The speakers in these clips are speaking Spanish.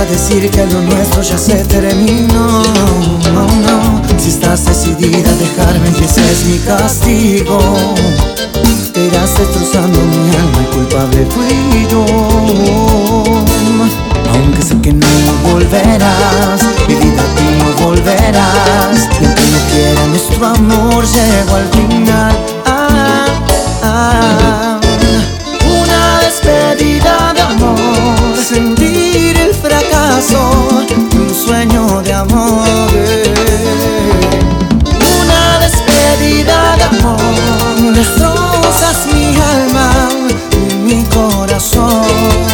decir que lo nuestro ya se terminó. No, no. Si estás decidida a dejarme y ese es mi castigo, te irás destrozando mi alma y culpable fui yo. Aunque sé que no volverás, mi vida tú no volverás, y aunque no quiera nuestro amor llegó al final. Una despedida de amor, sentir el fracaso de un sueño de amor. Una despedida de amor, destrozas mi alma y mi corazón.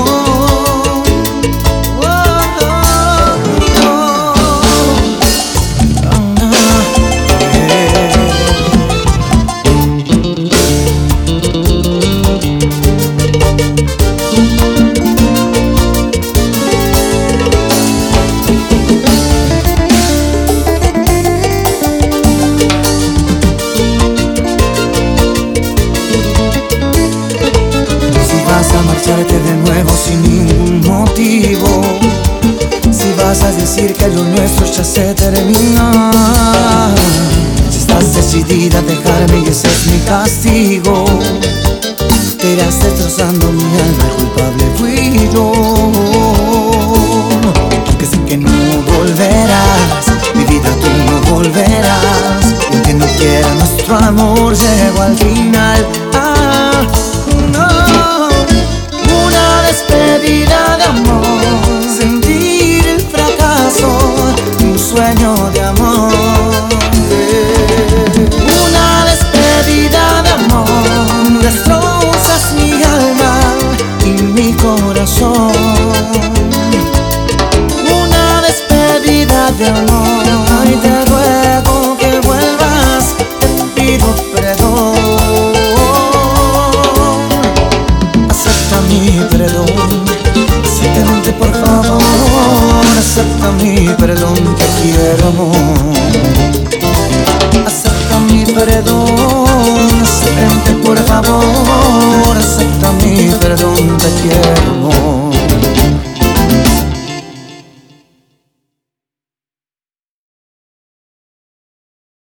Marcharte de nuevo sin ningún motivo, si vas a decir que lo nuestro ya se terminó, si estás decidida a dejarme y ese es mi castigo, te irás destrozando mi alma, el culpable fui yo. Aunque sé que no volverás, mi vida tú no volverás, y aunque no quiera nuestro amor llegó al final. Despedida de amor, sentir el fracaso de un sueño de amor. Una despedida de amor, destrozas mi alma y mi corazón. Una despedida de amor, ay, te ruego que vuelvas, te pido perdón. Acepta mi perdón, por favor, acepta mi perdón, te quiero amor. Acepta mi perdón, acepta por favor, acepta mi perdón, te quiero amor.